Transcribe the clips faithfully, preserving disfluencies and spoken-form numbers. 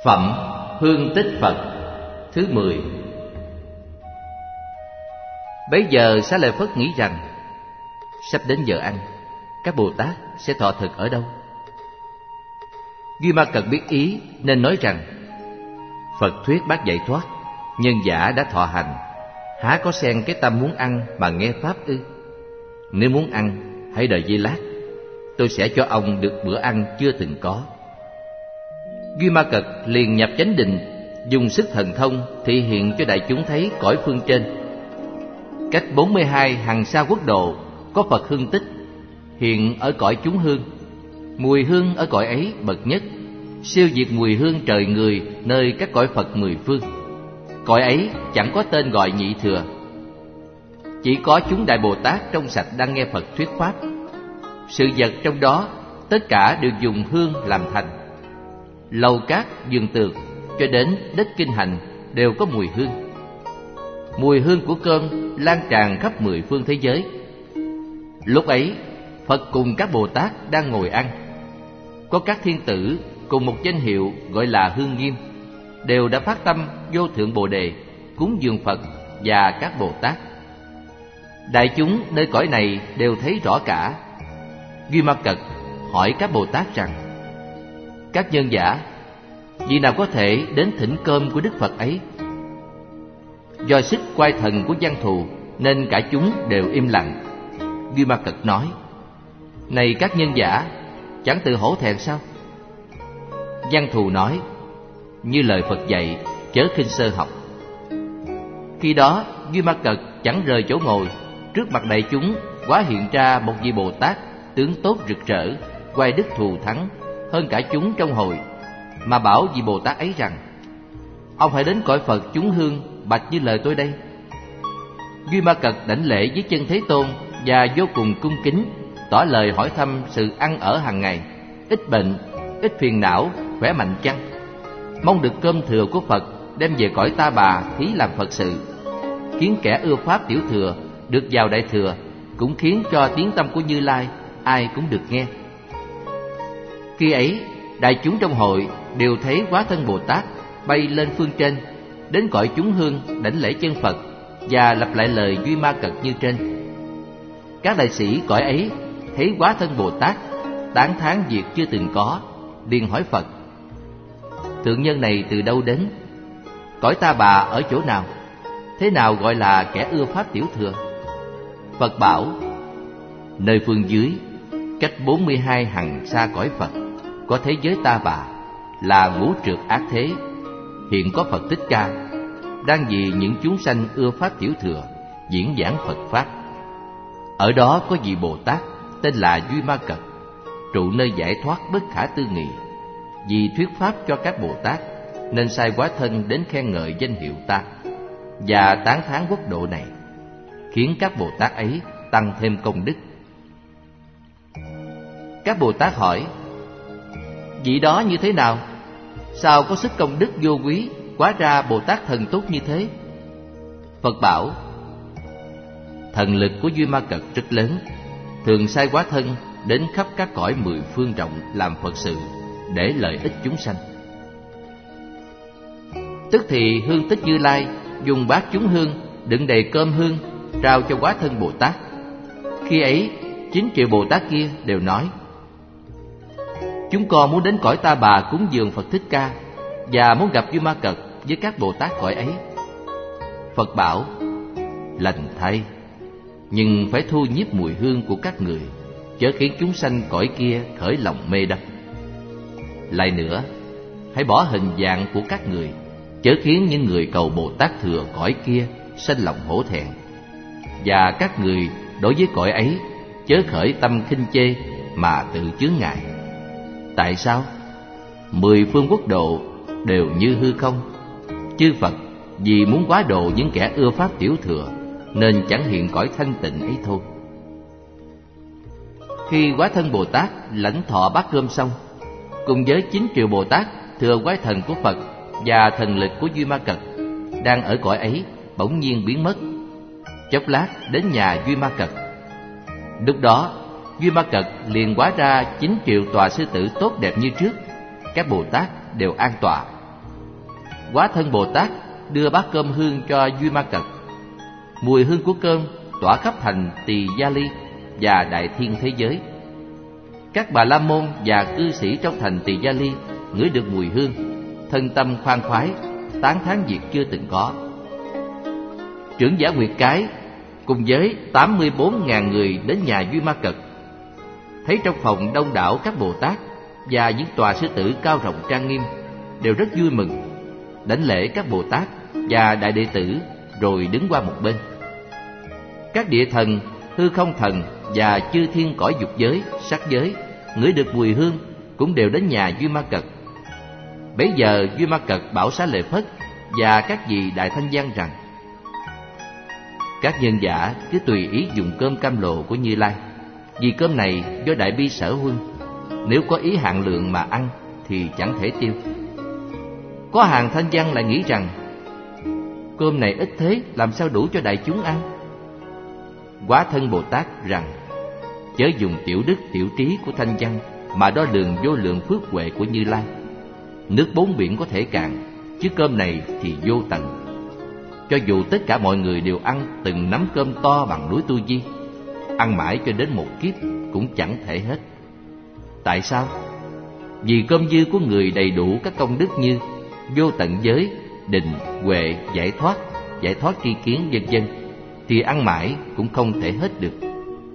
Phẩm Hương Tích Phật thứ mười. Bấy giờ Xá Lợi Phất nghĩ rằng sắp đến giờ ăn, các Bồ Tát sẽ thọ thực ở đâu? Duy Ma Cật biết ý nên nói rằng: Phật thuyết bát giải thoát, nhân giả đã thọ hành, há có xen cái tâm muốn ăn mà nghe pháp ư? Nếu muốn ăn, hãy đợi giây lát, tôi sẽ cho ông được bữa ăn chưa từng có. Duy Ma Cật liền nhập chánh định, dùng sức thần thông thị hiện cho đại chúng thấy cõi phương trên. Cách bốn mươi hai hằng sa quốc độ có Phật hương tích, hiện ở cõi chúng hương. Mùi hương ở cõi ấy bậc nhất, siêu diệt mùi hương trời người nơi các cõi Phật mười phương. Cõi ấy chẳng có tên gọi nhị thừa. Chỉ có chúng Đại Bồ Tát trong sạch đang nghe Phật thuyết pháp. Sự vật trong đó tất cả đều dùng hương làm thành. Lầu cát, vườn tược cho đến đất kinh hành đều có mùi hương. Mùi hương của cơm lan tràn khắp mười phương thế giới. Lúc ấy Phật cùng các Bồ Tát đang ngồi ăn. Có các thiên tử cùng một danh hiệu gọi là Hương Nghiêm, đều đã phát tâm vô thượng Bồ Đề cúng dường Phật và các Bồ Tát. Đại chúng nơi cõi này đều thấy rõ cả. Duy Ma Cật hỏi các Bồ Tát rằng: Các nhân giả, vị nào có thể đến thỉnh cơm của Đức Phật ấy? Do sức quay thần của văn thù nên cả chúng đều im lặng. Duy Ma Cật nói: Này các nhân giả, chẳng tự hổ thẹn sao? Văn thù nói: Như lời Phật dạy, chớ khinh sơ học. Khi đó Duy Ma Cật chẳng rời chỗ ngồi, trước mặt đại chúng hóa hiện ra một vị Bồ Tát tướng tốt rực rỡ, quay đức thù thắng hơn cả chúng trong hội, mà bảo vị Bồ Tát ấy rằng: Ông hãy đến cõi Phật chúng hương bạch như lời tôi đây. Duy Ma Cật đảnh lễ với chân Thế Tôn và vô cùng cung kính, tỏ lời hỏi thăm sự ăn ở hàng ngày, ít bệnh, ít phiền não, khỏe mạnh chăng, mong được cơm thừa của Phật đem về cõi Ta Bà thí làm Phật sự, khiến kẻ ưa pháp tiểu thừa được vào đại thừa, cũng khiến cho tiếng tâm của Như Lai ai cũng được nghe. Khi ấy đại chúng trong hội đều thấy hóa thân Bồ Tát bay lên phương trên, đến cõi chúng hương đảnh lễ chân Phật và lặp lại lời Duy Ma Cật như trên. Các đại sĩ cõi ấy thấy hóa thân Bồ Tát tán thán việc chưa từng có, liền hỏi Phật: Thượng nhân này từ đâu đến? Cõi Ta Bà ở chỗ nào? Thế nào gọi là kẻ ưa pháp tiểu thừa? Phật bảo: Nơi phương dưới, cách bốn mươi hai hằng sa cõi Phật, có thế giới Ta Bà, là ngũ trược ác thế. Hiện có Phật Thích Ca đang vì những chúng sanh ưa pháp tiểu thừa diễn giảng Phật pháp. Ở đó có vị Bồ Tát tên là Duy Ma Cật, trụ nơi giải thoát bất khả tư nghị. Vì thuyết pháp cho các Bồ Tát nên sai hóa thân đến khen ngợi danh hiệu ta và tán thán quốc độ này, khiến các Bồ Tát ấy tăng thêm công đức. Các Bồ Tát hỏi: Vị đó như thế nào? Sao có sức công đức vô quý, hóa ra Bồ Tát thần tốt như thế? Phật bảo: Thần lực của Duy Ma Cật rất lớn, thường sai hóa thân đến khắp các cõi mười phương rộng làm Phật sự, để lợi ích chúng sanh. Tức thì hương tích Như Lai dùng bát chúng hương đựng đầy cơm hương trao cho hóa thân Bồ Tát. Khi ấy chín triệu Bồ Tát kia đều nói: Chúng con muốn đến cõi Ta Bà cúng dường Phật Thích Ca, và muốn gặp Duy Ma Cật với các Bồ Tát cõi ấy. Phật bảo: Lành thay, nhưng phải thu nhiếp mùi hương của các người, chớ khiến chúng sanh cõi kia khởi lòng mê đắm. Lại nữa, hãy bỏ hình dạng của các người, chớ khiến những người cầu Bồ Tát thừa cõi kia sanh lòng hổ thẹn. Và các người đối với cõi ấy chớ khởi tâm khinh chê mà tự chướng ngại. Tại sao? Mười phương quốc độ đều như hư không. Chư Phật vì muốn quá độ những kẻ ưa pháp tiểu thừa nên chẳng hiện cõi thanh tịnh ấy thôi. Khi hóa thân Bồ Tát lãnh thọ bát cơm xong, cùng với chín triệu Bồ Tát thừa quái thần của Phật và thần lực của Duy Ma Cật đang ở cõi ấy bỗng nhiên biến mất. Chốc lát đến nhà Duy Ma Cật. Lúc đó Duy Ma Cật liền hóa ra chín triệu tòa sư tử tốt đẹp như trước. Các Bồ Tát đều an tọa, Hóa Thân Bồ Tát đưa bát cơm hương cho Duy Ma Cật. Mùi hương của cơm tỏa khắp thành Tỳ Gia Ly và đại thiên thế giới. Các bà la môn và cư sĩ trong thành Tỳ Gia Ly ngửi được mùi hương, thân tâm khoan khoái, tán thán việc chưa từng có. Trưởng giả Nguyệt Cái cùng với tám mươi bốn nghìn người đến nhà Duy Ma Cật, thấy trong phòng đông đảo các Bồ Tát và những tòa sư tử cao rộng trang nghiêm, đều rất vui mừng, đảnh lễ các Bồ Tát và đại đệ tử rồi đứng qua một bên. Các địa thần, hư không thần và chư thiên cõi dục giới, sắc giới ngửi được mùi hương cũng đều đến nhà Duy Ma Cật. Bấy giờ Duy Ma Cật bảo Xá Lợi Phất và các vị đại thanh văn rằng: các nhân giả cứ tùy ý dùng cơm cam lồ của Như Lai, vì cơm này do đại bi sở huân, nếu có ý hạn lượng mà ăn thì chẳng thể tiêu. Có hàng thanh văn lại nghĩ rằng cơm này ít thế, làm sao đủ cho đại chúng ăn? Hóa Thân Bồ Tát rằng: chớ dùng tiểu đức tiểu trí của thanh văn mà đo lường vô lượng phước huệ của Như Lai. Nước bốn biển có thể cạn, chứ cơm này thì vô tận. Cho dù tất cả mọi người đều ăn từng nắm cơm to bằng núi Tu Di, ăn mãi cho đến một kiếp cũng chẳng thể hết. Tại sao? Vì cơm dư của người đầy đủ các công đức như vô tận giới, định, huệ, giải thoát, giải thoát tri kiến vân vân, thì ăn mãi cũng không thể hết được.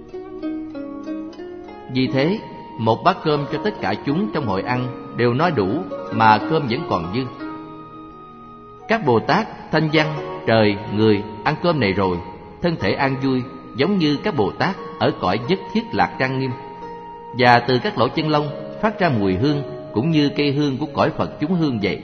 Vì thế, một bát cơm cho tất cả chúng trong hội ăn đều nói đủ, mà cơm vẫn còn dư. Các Bồ Tát, thanh văn, trời, người ăn cơm này rồi, thân thể an vui, giống như các Bồ Tát ở cõi nhất thiết lạc trang nghiêm. Và từ các lỗ chân lông phát ra mùi hương, cũng như cây hương của cõi Phật chúng hương vậy.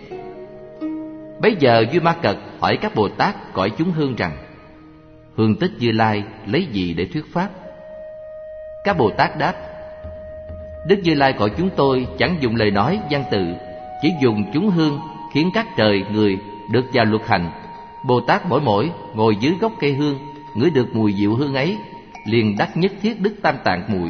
Bấy giờ Duy Ma Cật hỏi các Bồ Tát cõi chúng hương rằng: hương tích Như Lai lấy gì để thuyết pháp? Các Bồ Tát đáp: Đức Như Lai cõi chúng tôi chẳng dùng lời nói văn tự, chỉ dùng chúng hương khiến các trời người được vào luật hành. Bồ Tát mỗi mỗi ngồi dưới gốc cây hương, ngửi được mùi diệu hương ấy, liền đắc nhất thiết đức tam tạng muội.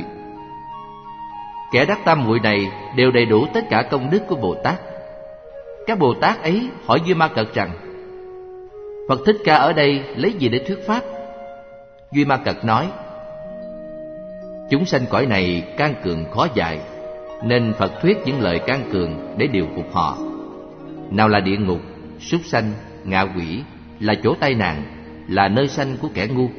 Kẻ đắc tam muội này đều đầy đủ tất cả công đức của Bồ Tát. Các Bồ Tát ấy hỏi Duy Ma Cật rằng: Phật Thích Ca ở đây lấy gì để thuyết pháp? Duy Ma Cật nói: chúng sanh cõi này can cường khó dạy, nên Phật thuyết những lời can cường để điều phục họ. Nào là địa ngục, súc sanh, ngạ quỷ, là chỗ tai nạn, là nơi sanh của kẻ ngu.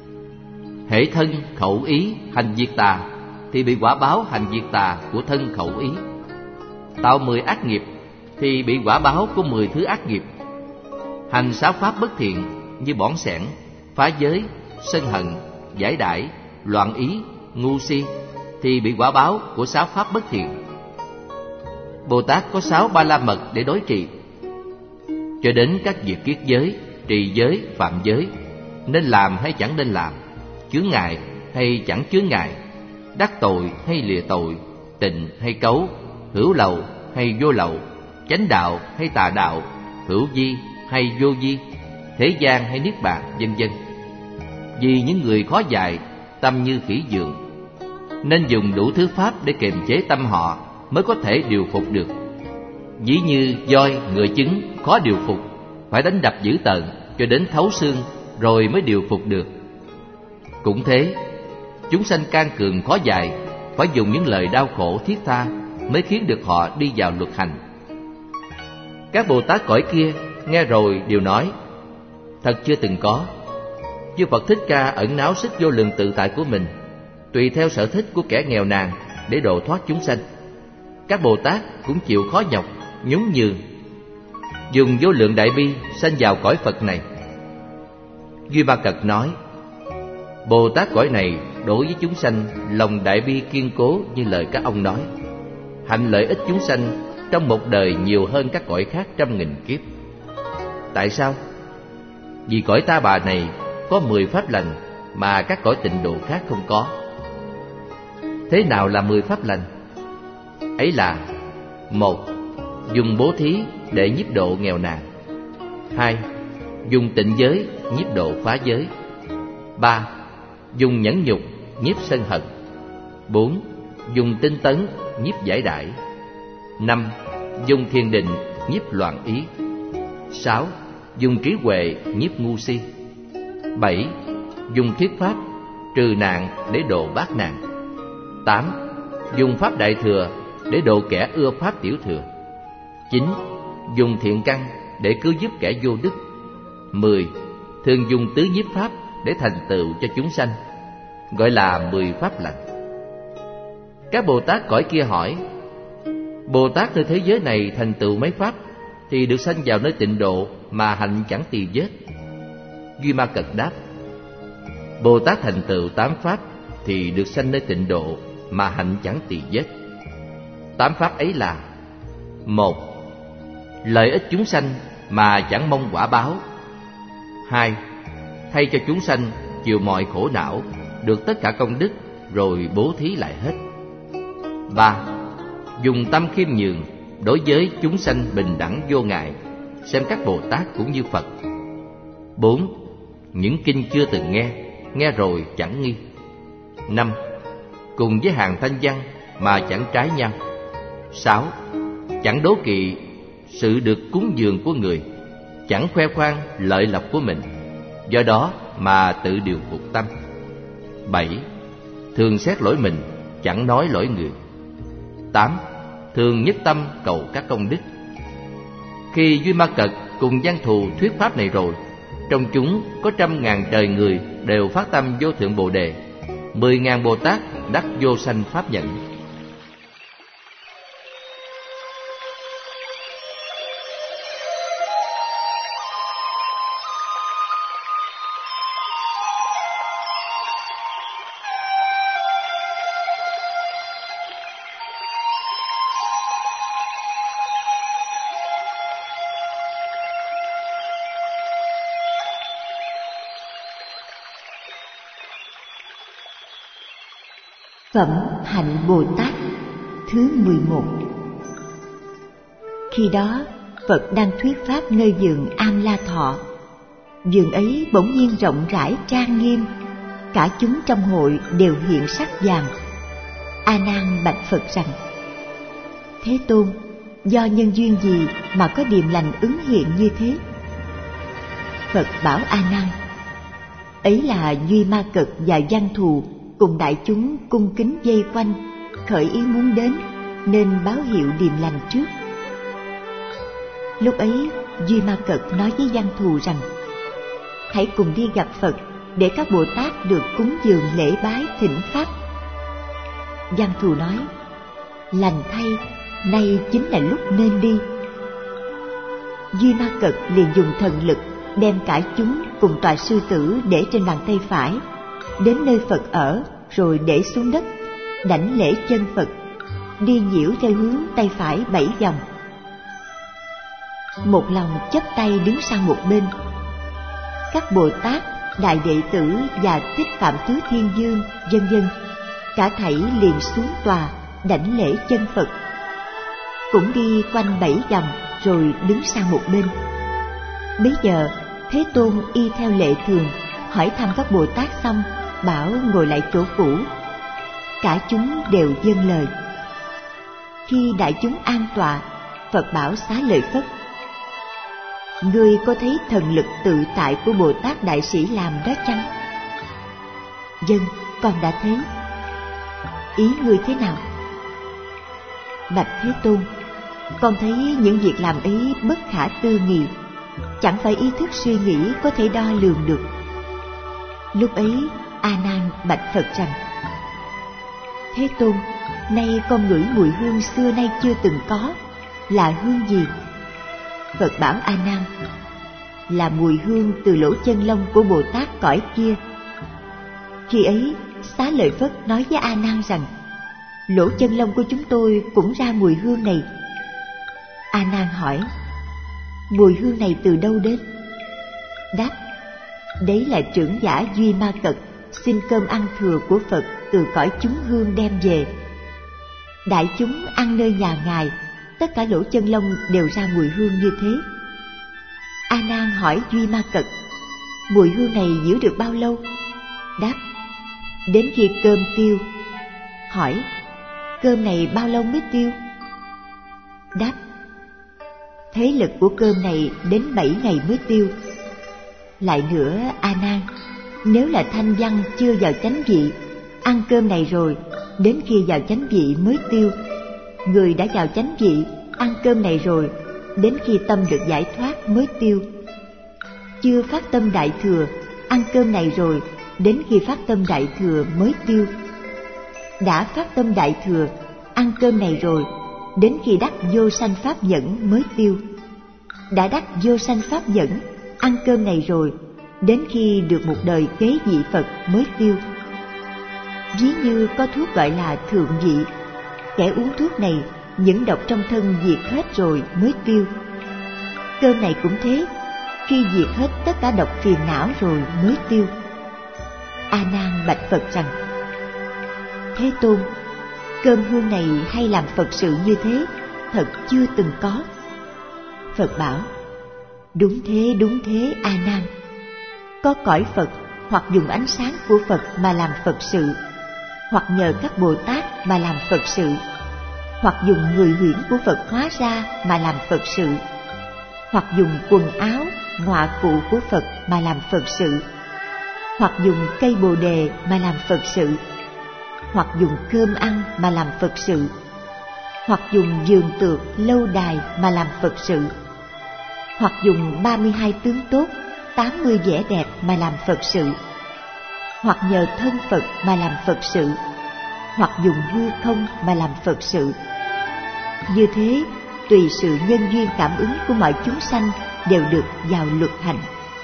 Hễ thân khẩu ý hành diệt tà, thì bị quả báo hành diệt tà của thân khẩu ý. Tạo mười ác nghiệp, thì bị quả báo của mười thứ ác nghiệp. Hành sáu pháp bất thiện như bỏng sẻn, phá giới, sân hận, giải đãi, loạn ý, ngu si, thì bị quả báo của sáu pháp bất thiện. Bồ Tát có sáu ba la mật để đối trị, cho đến các việc kiết giới, trì giới, phạm giới, nên làm hay chẳng nên làm, chướng ngại hay chẳng chướng ngại, đắc tội hay lìa tội, tịnh hay cấu, hữu lậu hay vô lậu, chánh đạo hay tà đạo, hữu vi hay vô vi, thế gian hay niết bàn, vân vân. Vì những người khó dạy, tâm như khỉ giường, nên dùng đủ thứ pháp để kiềm chế tâm họ, mới có thể điều phục được. Ví như voi, ngựa chứng khó điều phục, phải đánh đập dữ tợn cho đến thấu xương rồi mới điều phục được. Cũng thế, chúng sanh can cường khó dạy, phải dùng những lời đau khổ thiết tha mới khiến được họ đi vào luật hành. Các Bồ Tát cõi kia nghe rồi đều nói: thật chưa từng có. Chư Phật Thích Ca ẩn náu sức vô lượng tự tại của mình, tùy theo sở thích của kẻ nghèo nàn để độ thoát chúng sanh. Các Bồ Tát cũng chịu khó nhọc, nhún nhường, dùng vô lượng đại bi sanh vào cõi Phật này. Duy Ma Cật nói: Bồ Tát cõi này đối với chúng sanh lòng đại bi kiên cố như lời các ông nói, hành lợi ích chúng sanh trong một đời nhiều hơn các cõi khác trăm nghìn kiếp. Tại sao? Vì cõi Ta Bà này có mười pháp lành mà các cõi tịnh độ khác không có. Thế nào là mười pháp lành? Ấy là: một, dùng bố thí để nhiếp độ nghèo nàn. Hai, dùng tịnh giới nhiếp độ phá giới. Ba, dùng nhẫn nhục nhiếp sân hận. Bốn, dùng tinh tấn nhiếp giải đãi. Năm, dùng thiền định nhiếp loạn ý. Sáu, dùng trí huệ nhiếp ngu si. Bảy, dùng thuyết pháp trừ nạn để độ bát nạn. Tám, dùng pháp đại thừa để độ kẻ ưa pháp tiểu thừa. Chín, dùng thiện căn để cứu giúp kẻ vô đức. Mười, thường dùng tứ nhiếp pháp để thành tựu cho chúng sanh, gọi là mười pháp lành. Các Bồ Tát cõi kia hỏi: Bồ Tát nơi thế giới này thành tựu mấy pháp thì được sanh vào nơi tịnh độ mà hạnh chẳng tỳ vết? Duy Ma Cật đáp: Bồ Tát thành tựu tám pháp thì được sanh nơi tịnh độ mà hạnh chẳng tỳ vết. Tám pháp ấy là: một, lợi ích chúng sanh mà chẳng mong quả báo. Hai, thay cho chúng sanh chịu mọi khổ não, được tất cả công đức rồi bố thí lại hết. Ba, dùng tâm khiêm nhường đối với chúng sanh bình đẳng vô ngại, xem các Bồ Tát cũng như Phật. Bốn, những kinh chưa từng nghe, nghe rồi chẳng nghi. Năm, cùng với hàng thanh văn mà chẳng trái nhau. Sáu, chẳng đố kỵ sự được cúng dường của người, chẳng khoe khoang lợi lộc của mình, do đó mà tự điều phục tâm. Bảy, thường xét lỗi mình, chẳng nói lỗi người. Tám, thường nhất tâm cầu các công đức. Khi Duy Ma Cật cùng Văn Thù thuyết pháp này rồi, trong chúng có trăm ngàn trời người đều phát tâm vô thượng Bồ Đề, mười ngàn Bồ Tát đắc vô sanh pháp nhẫn. Phẩm Hạnh Bồ Tát thứ mười một. Khi đó Phật đang thuyết pháp nơi vườn Am La Thọ. Vườn ấy bỗng nhiên rộng rãi trang nghiêm, cả chúng trong hội đều hiện sắc vàng. A Nan bạch Phật rằng: Thế Tôn, do nhân duyên gì mà có điềm lành ứng hiện như thế? Phật bảo A Nan: Ấy là Duy Ma Cật và Văn Thù cùng đại chúng cung kính vây quanh, khởi ý muốn đến, nên báo hiệu điềm lành trước. Lúc ấy Duy Ma Cật nói với Văn Thù rằng: Hãy cùng đi gặp Phật để các Bồ Tát được cúng dường lễ bái thỉnh pháp. Văn Thù nói: Lành thay, nay chính là lúc nên đi. Duy Ma Cật liền dùng thần lực đem cả chúng cùng tọa sư tử để trên bàn tay phải, đến nơi Phật ở rồi để xuống đất, đảnh lễ chân Phật, đi nhiễu theo hướng tay phải bảy vòng. Một lòng chắp tay đứng sang một bên. Các Bồ Tát, đại đệ tử và Thích Phạm Tứ Thiên Vương vân vân cả thảy liền xuống tòa đảnh lễ chân Phật, cũng đi quanh bảy vòng rồi đứng sang một bên. Bấy giờ Thế Tôn y theo lệ thường hỏi thăm các Bồ Tát xong, bảo ngồi lại chỗ cũ. Cả chúng đều vâng lời. Khi đại chúng an tọa, Phật bảo Xá Lợi Phất: Ngươi có thấy thần lực tự tại của Bồ Tát Đại Sĩ làm đó chăng? Vâng, con đã thấy. Ý ngươi thế nào? Bạch Thế Tôn, con thấy những việc làm ấy bất khả tư nghị, chẳng phải ý thức suy nghĩ có thể đo lường được. Lúc ấy A Nan bạch Phật rằng: Thế Tôn, nay con ngửi mùi hương xưa nay chưa từng có, là hương gì? Phật bảo A Nan: Là mùi hương từ lỗ chân lông của Bồ Tát cõi kia. Khi ấy Xá Lợi Phất nói với A Nan rằng: Lỗ chân lông của chúng tôi cũng ra mùi hương này. A Nan hỏi: Mùi hương này từ đâu đến? Đáp: Đấy là trưởng giả Duy Ma Cật xin cơm ăn thừa của Phật từ cõi chúng hương đem về. Đại chúng ăn nơi nhà Ngài, tất cả lỗ chân lông đều ra mùi hương như thế. A Nan hỏi Duy Ma Cật: Mùi hương này giữ được bao lâu? Đáp: Đến khi cơm tiêu. Hỏi: Cơm này bao lâu mới tiêu? Đáp: thế lực của cơm này đến bảy ngày mới tiêu. Lại nữa, A Nan, nếu là thanh văn chưa vào chánh vị, ăn cơm này rồi, đến khi vào chánh vị mới tiêu. Người đã vào chánh vị, ăn cơm này rồi, đến khi tâm được giải thoát mới tiêu. Chưa phát tâm đại thừa, ăn cơm này rồi, đến khi phát tâm đại thừa mới tiêu. Đã phát tâm đại thừa, ăn cơm này rồi, đến khi đắc vô sanh pháp nhẫn mới tiêu. Đã đắc vô sanh pháp nhẫn, ăn cơm này rồi, đến khi được một đời kế vị Phật mới tiêu. Ví như có thuốc gọi là thượng vị, kẻ uống thuốc này, những độc trong thân diệt hết rồi mới tiêu. Cơm này cũng thế, khi diệt hết tất cả độc phiền não rồi mới tiêu. A Nan bạch Phật rằng: Thế Tôn, cơm hương này hay làm Phật sự như thế, thật chưa từng có. Phật bảo: Đúng thế, đúng thế, A Nan. Có cõi Phật hoặc dùng ánh sáng của Phật mà làm Phật sự, hoặc nhờ các Bồ Tát mà làm Phật sự, hoặc dùng người huyễn của Phật hóa ra mà làm Phật sự, hoặc dùng quần áo, ngọa cụ của Phật mà làm Phật sự, hoặc dùng cây bồ đề mà làm Phật sự, hoặc dùng cơm ăn mà làm Phật sự, hoặc dùng giường tược, lâu đài mà làm Phật sự, hoặc dùng ba mươi hai tướng tốt, tám mươi vẻ đẹp mà làm Phật sự, hoặc nhờ thân Phật mà làm Phật sự, hoặc dùng hư không mà làm Phật sự. Như thế, tùy sự nhân duyên cảm ứng của mọi chúng sanh đều được vào luật hành.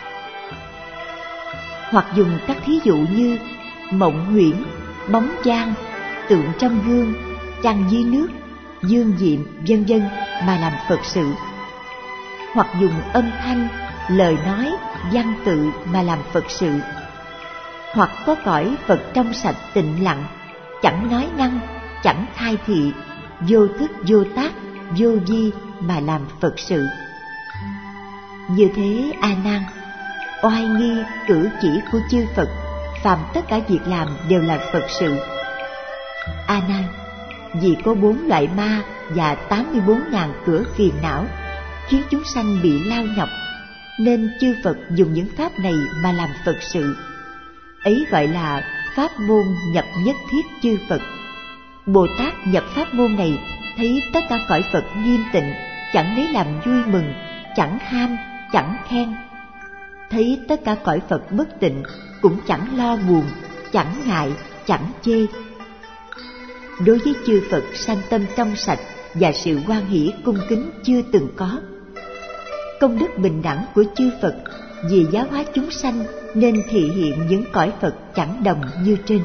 Hoặc dùng các thí dụ như mộng huyễn, bóng chan, tượng trong gương, trăng dưới nước, dương diệm, vân vân mà làm Phật sự. Hoặc dùng âm thanh, lời nói, văn tự mà làm Phật sự. Hoặc có cõi Phật trong sạch tịnh lặng, chẳng nói năng, chẳng khai thị, vô thức vô tác, vô vi mà làm Phật sự. Như thế, A Nan, oai nghi cử chỉ của chư Phật, phàm tất cả việc làm đều là Phật sự. A Nan, vì có bốn loại ma và tám mươi bốn ngàn cửa phiền não khiến chúng sanh bị lao nhọc, nên chư Phật dùng những pháp này mà làm Phật sự. Ấy gọi là pháp môn nhập nhất thiết chư Phật. Bồ Tát nhập pháp môn này, thấy tất cả cõi Phật nghiêm tịnh, chẳng lấy làm vui mừng, chẳng ham, chẳng khen. Thấy tất cả cõi Phật bất tịnh, cũng chẳng lo buồn, chẳng ngại, chẳng chê. Đối với chư Phật sanh tâm trong sạch và sự hoan hỷ cung kính chưa từng có. Công đức bình đẳng của chư Phật vì giáo hóa chúng sanh nên thị hiện những cõi Phật chẳng đồng như trên.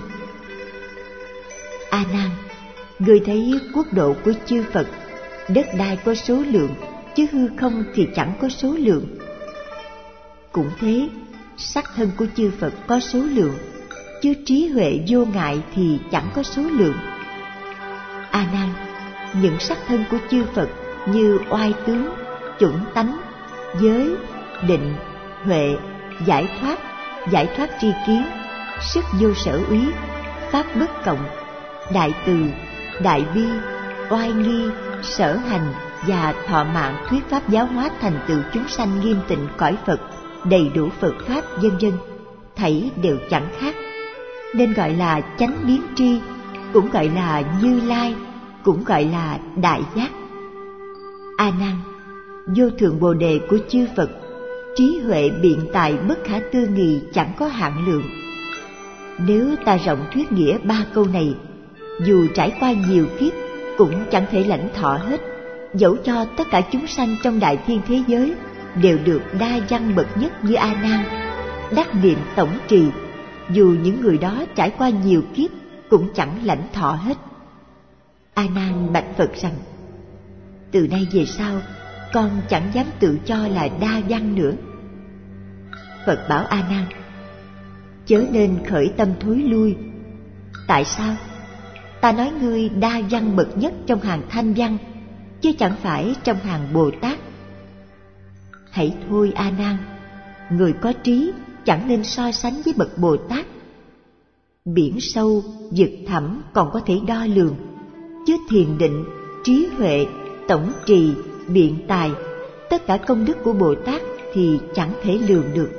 A Nan, người thấy quốc độ của chư Phật, đất đai có số lượng, chứ hư không thì chẳng có số lượng. Cũng thế, sắc thân của chư Phật có số lượng, chứ trí huệ vô ngại thì chẳng có số lượng. A Nan, những sắc thân của chư Phật như oai tướng, chủng tánh, giới, định, huệ, giải thoát, giải thoát tri kiến, sức vô sở úy, pháp bất cộng, đại từ, đại bi, oai nghi, sở hành và thọ mạng thuyết pháp giáo hóa thành tựu chúng sanh nghiêm tịnh cõi Phật, đầy đủ Phật pháp vân vân, thảy đều chẳng khác, nên gọi là chánh biến tri, cũng gọi là Như Lai, cũng gọi là đại giác. A Nan, vô thượng bồ đề của chư Phật, trí huệ biện tài bất khả tư nghì chẳng có hạn lượng. Nếu ta rộng thuyết nghĩa ba câu này, dù trải qua nhiều kiếp cũng chẳng thể lãnh thọ hết, dẫu cho tất cả chúng sanh trong đại thiên thế giới đều được đa văn bậc nhất như A Nan, đắc niệm tổng trì, dù những người đó trải qua nhiều kiếp cũng chẳng lãnh thọ hết. A Nan bạch Phật rằng: từ nay về sau, con chẳng dám tự cho là đa văn nữa. Phật bảo A Nan: chớ nên khởi tâm thối lui. Tại sao? Ta nói ngươi đa văn bậc nhất trong hàng thanh văn, chứ chẳng phải trong hàng Bồ Tát. Hãy thôi A Nan, người có trí chẳng nên so sánh với bậc Bồ Tát. Biển sâu, vực thẳm còn có thể đo lường, chứ thiền định, trí huệ, tổng trì, biện tài tất cả công đức của Bồ Tát thì chẳng thể lường được.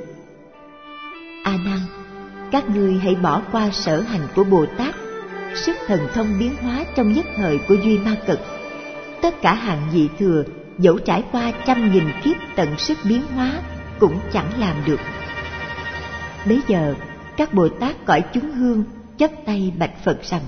A Nan, các ngươi hãy bỏ qua sở hành của Bồ Tát, sức thần thông biến hóa trong nhất thời của Duy Ma Cật. Tất cả hàng vị thừa dẫu trải qua trăm nghìn kiếp tận sức biến hóa cũng chẳng làm được. Bấy giờ các Bồ Tát cõi chúng hương chắp tay bạch Phật rằng: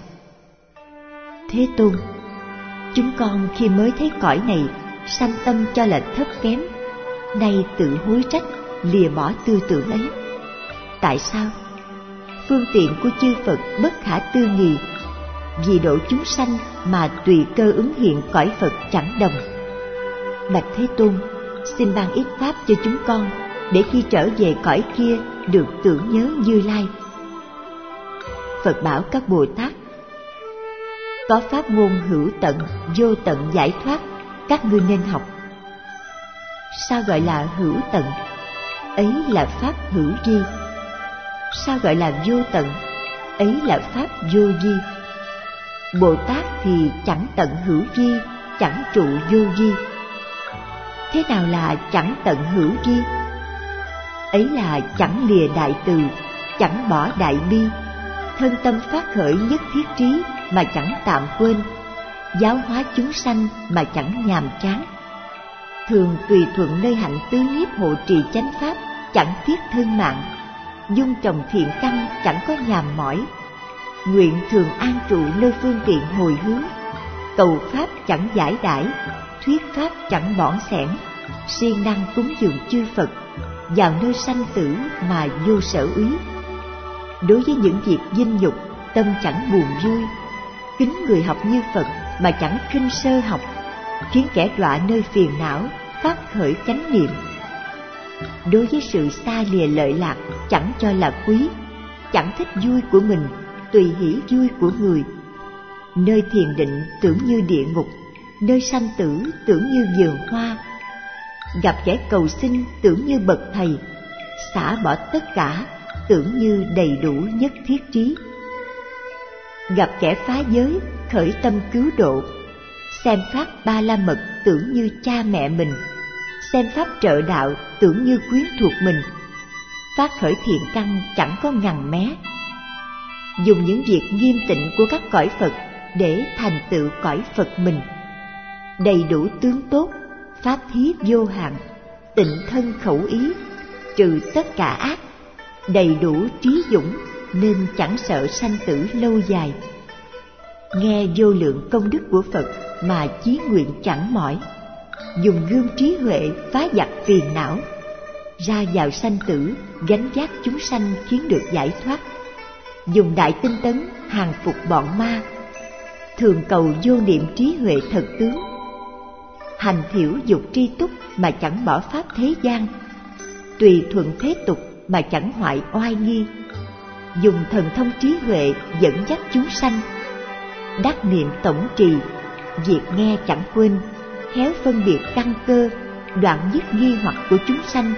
Thế Tôn, chúng con khi mới thấy cõi này sanh tâm cho là thấp kém, nay tự hối trách lìa bỏ tư tưởng ấy. Tại sao? Phương tiện của chư Phật bất khả tư nghị, vì độ chúng sanh mà tùy cơ ứng hiện cõi Phật chẳng đồng. Bạch Thế Tôn, xin ban ít pháp cho chúng con, để khi trở về cõi kia được tưởng nhớ Như Lai. Phật bảo các Bồ Tát: Có pháp môn hữu tận, vô tận giải thoát, các ngươi nên học. Sao gọi là hữu tận? Ấy là pháp hữu vi. Sao gọi là vô tận? Ấy là pháp vô vi. Bồ Tát thì chẳng tận hữu vi, chẳng trụ vô vi. Thế nào là chẳng tận hữu vi? Ấy là chẳng lìa đại từ, chẳng bỏ đại bi, thân tâm phát khởi nhất thiết trí mà chẳng tạm quên, giáo hóa chúng sanh mà chẳng nhàm chán. Thường tùy thuận nơi hạnh tứ nhiếp hộ trì chánh pháp, chẳng tiếc thân mạng, dung trồng thiện căn chẳng có nhàm mỏi. Nguyện thường an trụ nơi phương tiện hồi hướng, cầu pháp chẳng giải đãi, thuyết pháp chẳng bỏn xẻn, siêng năng cúng dường chư Phật, vào nơi sanh tử mà vô sở úy. Đối với những việc dinh nhục, tâm chẳng buồn vui, kính người học như Phật mà chẳng khinh sơ học, khiến kẻ đọa nơi phiền não phát khởi chánh niệm. Đối với sự xa lìa lợi lạc chẳng cho là quý, chẳng thích vui của mình, tùy hỷ vui của người. Nơi thiền định tưởng như địa ngục, nơi sanh tử tưởng như vườn hoa. Gặp kẻ cầu xin tưởng như bậc thầy, xả bỏ tất cả tưởng như đầy đủ nhất thiết trí. Gặp kẻ phá giới khởi tâm cứu độ, xem pháp ba la mật tưởng như cha mẹ mình, xem pháp trợ đạo tưởng như quyến thuộc mình. Phát khởi thiện căn chẳng có ngằn mé, dùng những việc nghiêm tịnh của các cõi Phật để thành tựu cõi Phật mình. Đầy đủ tướng tốt, pháp thí vô hạn, tịnh thân khẩu ý, trừ tất cả ác, đầy đủ trí dũng nên chẳng sợ sanh tử lâu dài. Nghe vô lượng công đức của Phật mà chí nguyện chẳng mỏi, dùng gương trí huệ phá giặc phiền não, ra vào sanh tử gánh vác chúng sanh khiến được giải thoát. Dùng đại tinh tấn hàng phục bọn ma, thường cầu vô niệm trí huệ thật tướng, hành thiểu dục tri túc mà chẳng bỏ pháp thế gian, tùy thuận thế tục mà chẳng hoại oai nghi, dùng thần thông trí huệ dẫn dắt chúng sanh, đắc niệm tổng trì, việc nghe chẳng quên, khéo phân biệt căn cơ, đoạn dứt nghi hoặc của chúng sanh.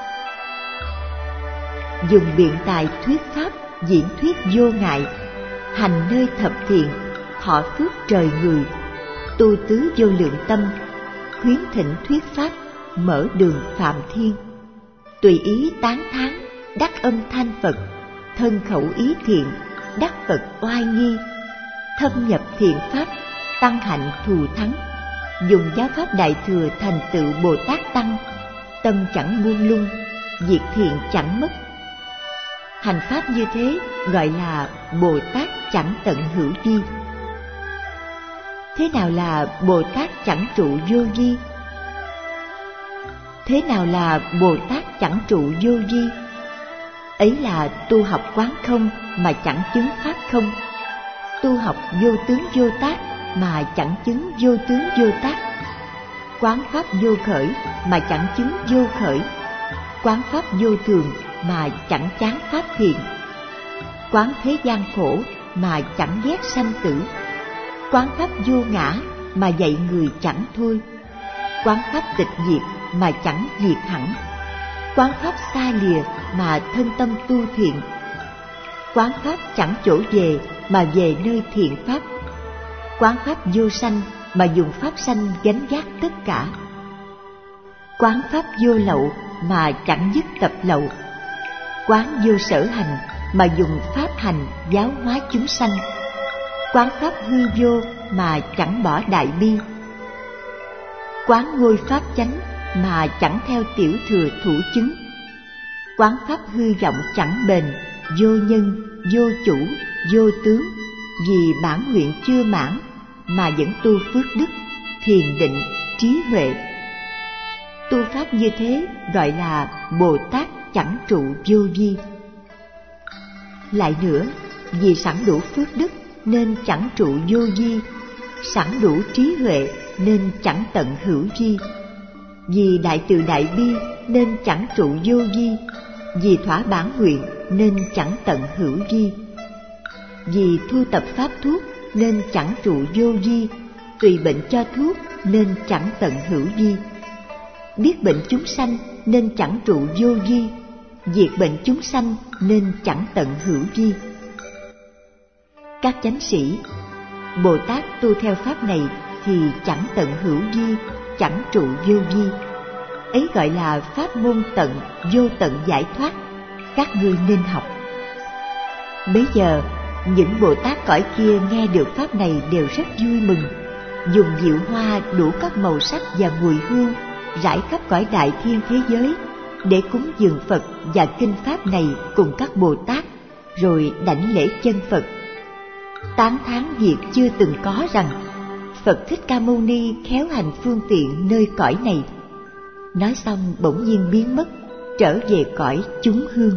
Dùng biện tài thuyết pháp diễn thuyết vô ngại, hành nơi thập thiện, thọ phước trời người, tu tứ vô lượng tâm, khuyến thịnh thuyết pháp, mở đường phạm thiên. Tùy ý tán thán, đắc âm thanh Phật, thân khẩu ý thiện, đắc Phật oai nghi, thâm nhập thiện pháp, tăng hạnh thù thắng. Dùng giáo pháp đại thừa thành tựu Bồ Tát tăng, tâm chẳng buông lung, việc thiện chẳng mất. Hành pháp như thế gọi là Bồ Tát chẳng tận hữu vi. Thế nào là Bồ Tát chẳng trụ vô vi? Thế nào là Bồ Tát chẳng trụ vô vi? Ấy là tu học quán không mà chẳng chứng pháp không, tu học vô tướng vô tác mà chẳng chứng vô tướng vô tác, quán pháp vô khởi mà chẳng chứng vô khởi, quán pháp vô thường mà chẳng chán pháp thiện, quán thế gian khổ mà chẳng ghét sanh tử, quán pháp vô ngã mà dạy người chẳng thôi, quán pháp tịch diệt mà chẳng diệt hẳn, quán pháp xa lìa mà thân tâm tu thiện, quán pháp chẳng chỗ về mà về nơi thiện pháp, quán pháp vô sanh mà dùng pháp sanh gánh vác tất cả, Quán pháp vô lậu mà chẳng dứt tập lậu. Quán vô sở hành mà dùng pháp hành giáo hóa chúng sanh. Quán pháp hư vô mà chẳng bỏ đại bi. Quán ngôi pháp chánh mà chẳng theo tiểu thừa thủ chứng. Quán pháp hư vọng chẳng bền, vô nhân, vô chủ, vô tướng, vì bản nguyện chưa mãn mà vẫn tu phước đức, thiền định, trí huệ. Tu pháp như thế gọi là Bồ Tát chẳng trụ vô vi. Lại nữa, vì sẵn đủ phước đức nên chẳng trụ vô vi, sẵn đủ trí huệ nên chẳng tận hữu vi. Vì đại từ đại bi nên chẳng trụ vô vi, vì thỏa bản nguyện nên chẳng tận hữu vi. Vì thu tập pháp thuốc nên chẳng trụ vô vi, tùy bệnh cho thuốc nên chẳng tận hữu vi. Biết bệnh chúng sanh nên chẳng trụ vô vi, diệt bệnh chúng sanh nên chẳng tận hữu vi. Các chánh sĩ, Bồ Tát tu theo pháp này thì chẳng tận hữu vi, chẳng trụ vô vi. Ấy gọi là pháp môn tận, vô tận giải thoát, các ngươi nên học. Bấy giờ, những Bồ Tát cõi kia nghe được pháp này đều rất vui mừng, dùng diệu hoa đủ các màu sắc và mùi hương rải khắp cõi đại thiên thế giới để cúng dường Phật và kinh pháp này cùng các Bồ Tát, rồi đảnh lễ chân Phật, tán thán việc chưa từng có rằng Phật Thích Ca Mâu Ni khéo hành phương tiện nơi cõi này. Nói xong bỗng nhiên biến mất, trở về cõi chúng hương.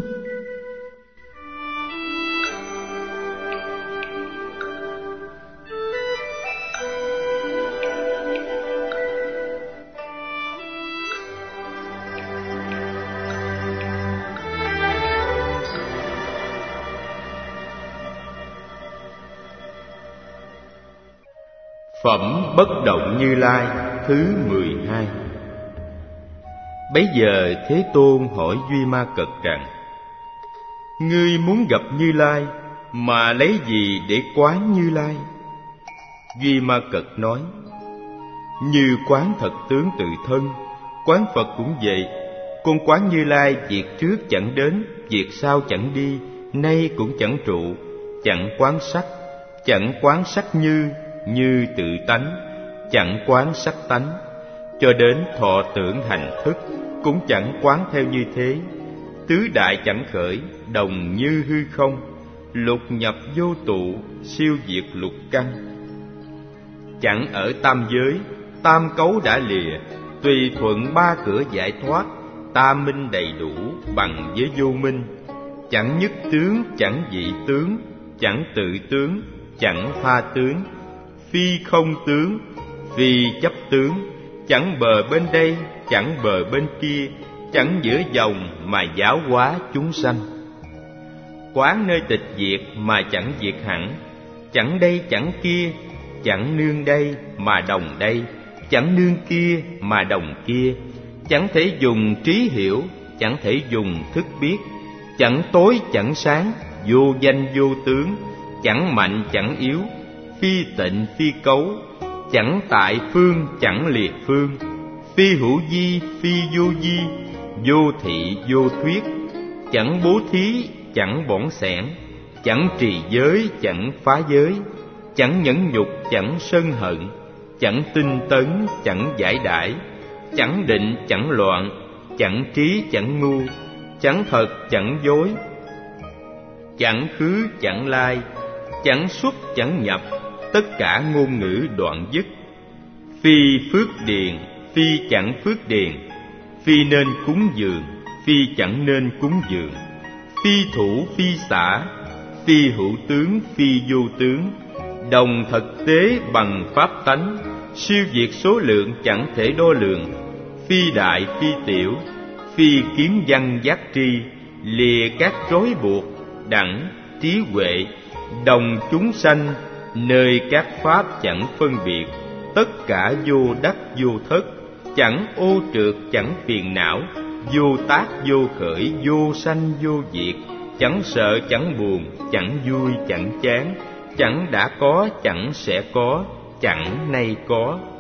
Phẩm Bất Động Như Lai thứ mười hai. Bấy giờ Thế Tôn hỏi Duy Ma Cật rằng: Ngươi muốn gặp Như Lai mà lấy gì để quán Như Lai? Duy Ma Cật nói: Như quán thật tướng tự thân, quán Phật cũng vậy. Con quán Như Lai, việc trước chẳng đến, việc sau chẳng đi, nay cũng chẳng trụ. Chẳng quán sắc, chẳng quán sắc như như tự tánh, chẳng quán sắc tánh. Cho đến thọ tưởng hành thức cũng chẳng quán theo như thế. Tứ đại chẳng khởi, đồng như hư không. Lục nhập vô tụ, siêu diệt lục căn. Chẳng ở tam giới, tam cấu đã lìa, tùy thuận ba cửa giải thoát. Tam minh đầy đủ bằng với vô minh. Chẳng nhất tướng, chẳng dị tướng, chẳng tự tướng, chẳng pha tướng. Phi không tướng, phi chấp tướng. Chẳng bờ bên đây, chẳng bờ bên kia, chẳng giữa dòng mà giáo hóa chúng sanh. Quán nơi tịch diệt mà chẳng diệt hẳn, chẳng đây chẳng kia, chẳng nương đây mà đồng đây, chẳng nương kia mà đồng kia. Chẳng thể dùng trí hiểu, chẳng thể dùng thức biết. Chẳng tối chẳng sáng, vô danh vô tướng. Chẳng mạnh chẳng yếu, phi tịnh phi cấu. Chẳng tại phương chẳng liệt phương, phi hữu vi phi vô vi, vô thị vô thuyết. Chẳng bố thí chẳng bỏng xẻn, chẳng trì giới chẳng phá giới. Chẳng nhẫn nhục chẳng sân hận, chẳng tinh tấn chẳng giải đãi. Chẳng định chẳng loạn, chẳng trí chẳng ngu. Chẳng thật chẳng dối, chẳng khứ chẳng lai. Chẳng xuất chẳng nhập, tất cả ngôn ngữ đoạn dứt. Phi phước điền, phi chẳng phước điền. Phi nên cúng dường, phi chẳng nên cúng dường. Phi thủ phi xả, phi hữu tướng phi vô tướng. Đồng thực tế bằng pháp tánh, siêu diệt số lượng chẳng thể đo lường. Phi đại phi tiểu, phi kiến văn giác tri. Lìa các rối buộc, đẳng trí huệ. Đồng chúng sanh, nơi các pháp chẳng phân biệt. Tất cả vô đắc vô thất, chẳng ô trượt chẳng phiền não. Vô tác vô khởi, vô sanh vô diệt. Chẳng sợ chẳng buồn, chẳng vui chẳng chán. Chẳng đã có chẳng sẽ có, chẳng nay có.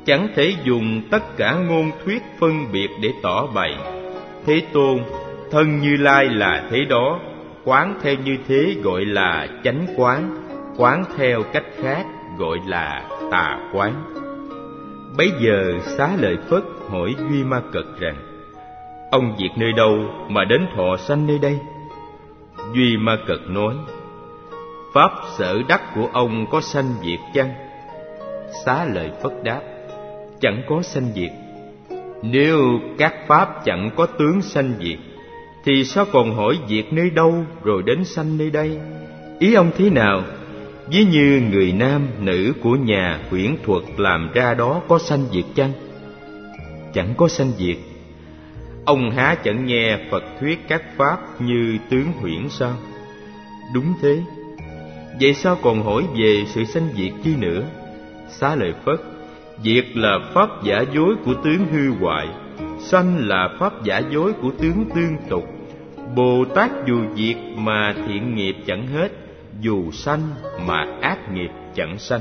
chẳng thể dùng tất cả ngôn thuyết phân biệt để tỏ bày. Thế Tôn, thân Như Lai là thế đó, quán theo như thế gọi là chánh quán, quán theo cách khác gọi là tà quán. Bấy giờ Xá Lợi Phất hỏi Duy Ma Cật rằng: ông diệt nơi đâu mà đến thọ sanh nơi đây? Duy Ma Cật nói: pháp sở đắc của ông có sanh diệt chăng? Xá Lợi Phất đáp: chẳng có sanh diệt. Nếu các pháp chẳng có tướng sanh diệt, thì sao còn hỏi diệt nơi đâu rồi đến sanh nơi đây? Ý ông thế nào? Ví như người nam nữ của nhà huyễn thuật làm ra đó có sanh diệt chăng? Chẳng có sanh diệt. Ông há chẳng nghe Phật thuyết các pháp như tướng huyễn sao? Đúng thế. Vậy sao còn hỏi về sự sanh diệt chi nữa? Xá Lợi Phất: diệt là pháp giả dối của tướng hư hoại, sanh là pháp giả dối của tướng tương tục. Bồ Tát dù diệt mà thiện nghiệp chẳng hết, dù sanh mà ác nghiệp chẳng sanh.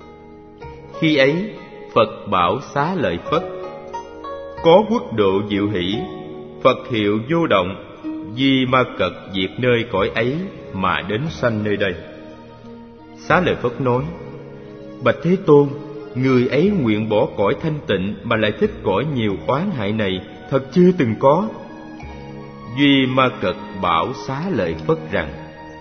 Khi ấy Phật bảo Xá Lợi Phất: có quốc độ diệu hỷ, Phật hiệu vô động, Duy Ma Cật diệt nơi cõi ấy mà đến sanh nơi đây. Xá Lợi Phất nói: bạch Thế Tôn, người ấy nguyện bỏ cõi thanh tịnh mà lại thích cõi nhiều oán hại này, thật chưa từng có. Duy Ma Cật bảo Xá Lợi Phất rằng: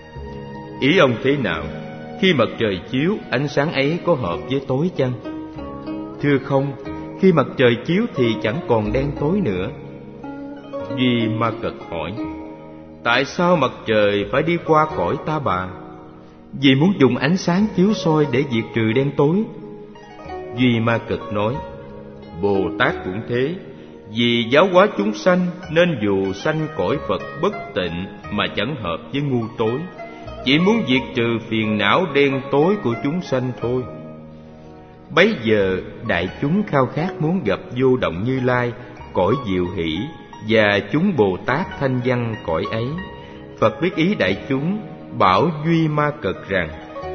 ý ông thế nào? Khi mặt trời chiếu, ánh sáng ấy có hợp với tối chăng? Thưa không, khi mặt trời chiếu thì chẳng còn đen tối nữa. Duy Ma Cật hỏi: tại sao mặt trời phải đi qua cõi Ta Bà? Vì muốn dùng ánh sáng chiếu soi để diệt trừ đen tối. Duy Ma Cật nói: Bồ Tát cũng thế, vì giáo hóa chúng sanh nên dù sanh cõi Phật bất tịnh mà chẳng hợp với ngu tối, chỉ muốn diệt trừ phiền não đen tối của chúng sanh thôi. Bấy giờ đại chúng khao khát muốn gặp Vô Động Như Lai, cõi diệu hỷ, và chúng Bồ Tát thanh văn cõi ấy. Phật biết ý đại chúng, bảo Duy Ma Cật rằng: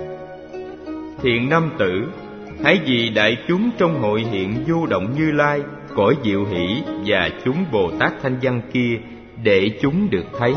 thiện nam tử, hãy vì đại chúng trong hội hiện Vô Động Như Lai, cõi diệu hỷ và chúng Bồ Tát thanh văn kia, để chúng được thấy.